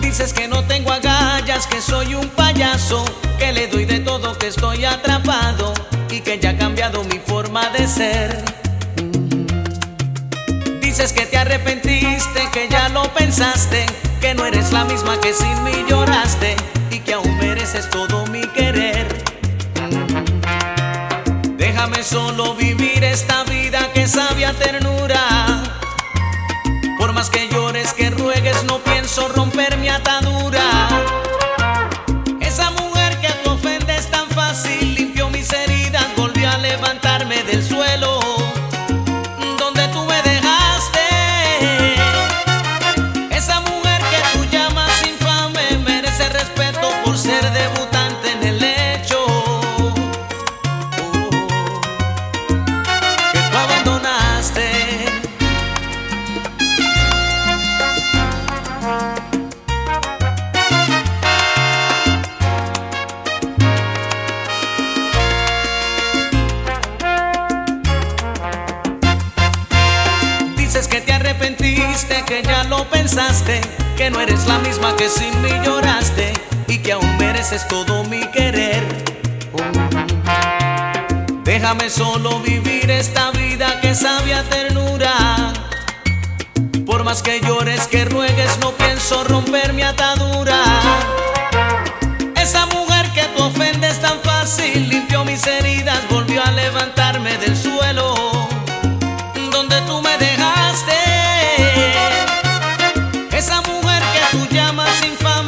Dices que no tengo agallas, que soy un payaso, que le doy de todo, que estoy atrapado y que ya ha cambiado mi forma de ser. Dices que te arrepentiste, que ya lo pensaste, que no eres la misma que sin mí lloraste y que aún mereces todo mi querer. Déjame solo vivir esta vida que sabe a ternura. Por más que llores, que ruegues, no pienso romper mi atadura. Esa mujer que te ofende es tan fácil, limpió mis heridas, volvió a levantarme del suelo donde tú me dejaste. Esa mujer que tú llamas infame merece respeto por ser debutante en el hecho que tú abandonaste. Dices que te arrepentiste, que ya lo pensaste, que no eres la misma que sin mí lloraste y que aún mereces todo mi querer. Déjame solo vivir esta vida que sabe a ternura. Por más que llores, que ruegues, no pienso romper mi atadura. Esa mujer que tú ofendes tan fácil, limpió mis heridas, volvió a levantarme del suelo donde tú me dejaste. Esa mujer que tú llamas infame